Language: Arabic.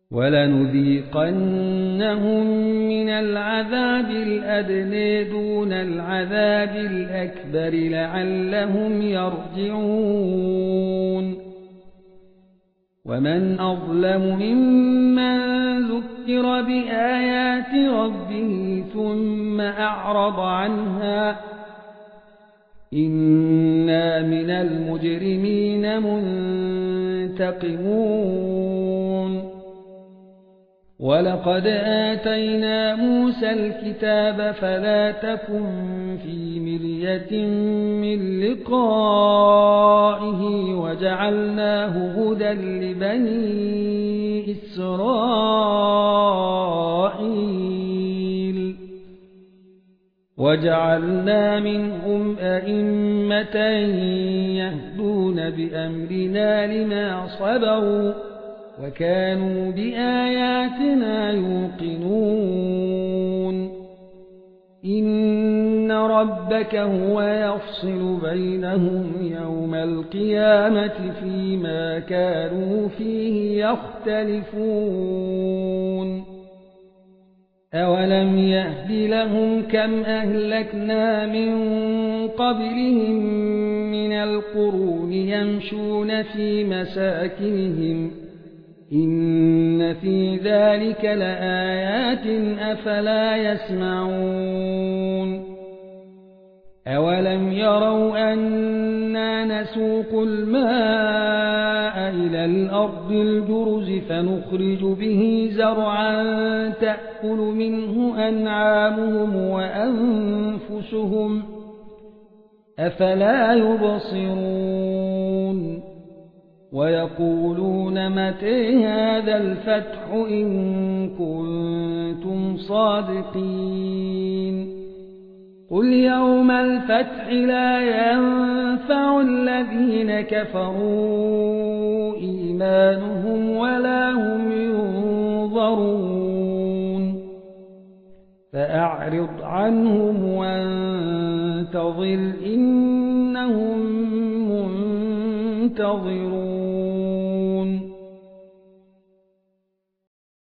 وَلَنُذِيقَنَّهُم مِّنَ الْعَذَابِ الْأَدْنَىٰ دُونَ الْعَذَابِ الْأَكْبَرِ لَعَلَّهُمْ يَرْجِعُونَ وَمَنْ أَظْلَمُ مِمَّن ذُكِّرَ بِآيَاتِ رَبِّهِ ثُمَّ أَعْرَضَ عَنْهَا إِنَّا مِنَ الْمُجْرِمِينَ مُنتَقِمُونَ وَلَقَدْ آتَيْنَا مُوسَى الْكِتَابَ فَلَا تَكُن فِي مِرْيَةٍ مِّن لِّقَائِهِ وَجَعَلْنَاهُ هُدًى لِّبَنِي إِسْرَائِيلَ وَجَعَلْنَا مِنْهُمْ أَئِمَّةً يَهْدُونَ بِأَمْرِنَا لَمَّا صَبَرُوا وَكَانُوا بِآيَاتِنَا يُوقِنُونَ إِنَّ رَبَّكَ هُوَ يَفْصِلُ بَيْنَهُمْ يَوْمَ الْقِيَامَةِ فِيمَا كَانُوا فِيهِ يَخْتَلِفُونَ أَوَلَمْ يَهْدِ لَهُمْ كَمْ أَهْلَكْنَا مِن قَبْلِهِم مِّنَ الْقُرُونِ يَمْشُونَ فِي مَسَاكِنِهِمْ إِنَّ فِي ذَلِكَ لَآيَاتٍ أَفَلَا يَسْمَعُونَ أَوَلَمْ يَرَوْا أَنَّا نَسُوقُ الْمَاءَ إِلَى الْأَرْضِ الْجُرُزِ فَنُخْرِجُ بِهِ زَرْعًا تَأْكُلُ مِنْهُ أَنْعَامُهُمْ وَأَنفُسُهُمْ أَفَلَا يُبْصِرُونَ وَيَقُولُونَ مَتَىٰ هَٰذَا الْفَتْحُ إِن كُنتُمْ صَادِقِينَ قُلْ يَوْمَ الْفَتْحِ لَا يَنفَعُ الَّذِينَ كَفَرُوا إِيمَانُهُمْ وَلَا هُمْ يُنظَرُونَ فَأَعْرِضْ عَنْهُمْ وَانتَظِرْ إِنَّهُم مُّنتَظِرُونَ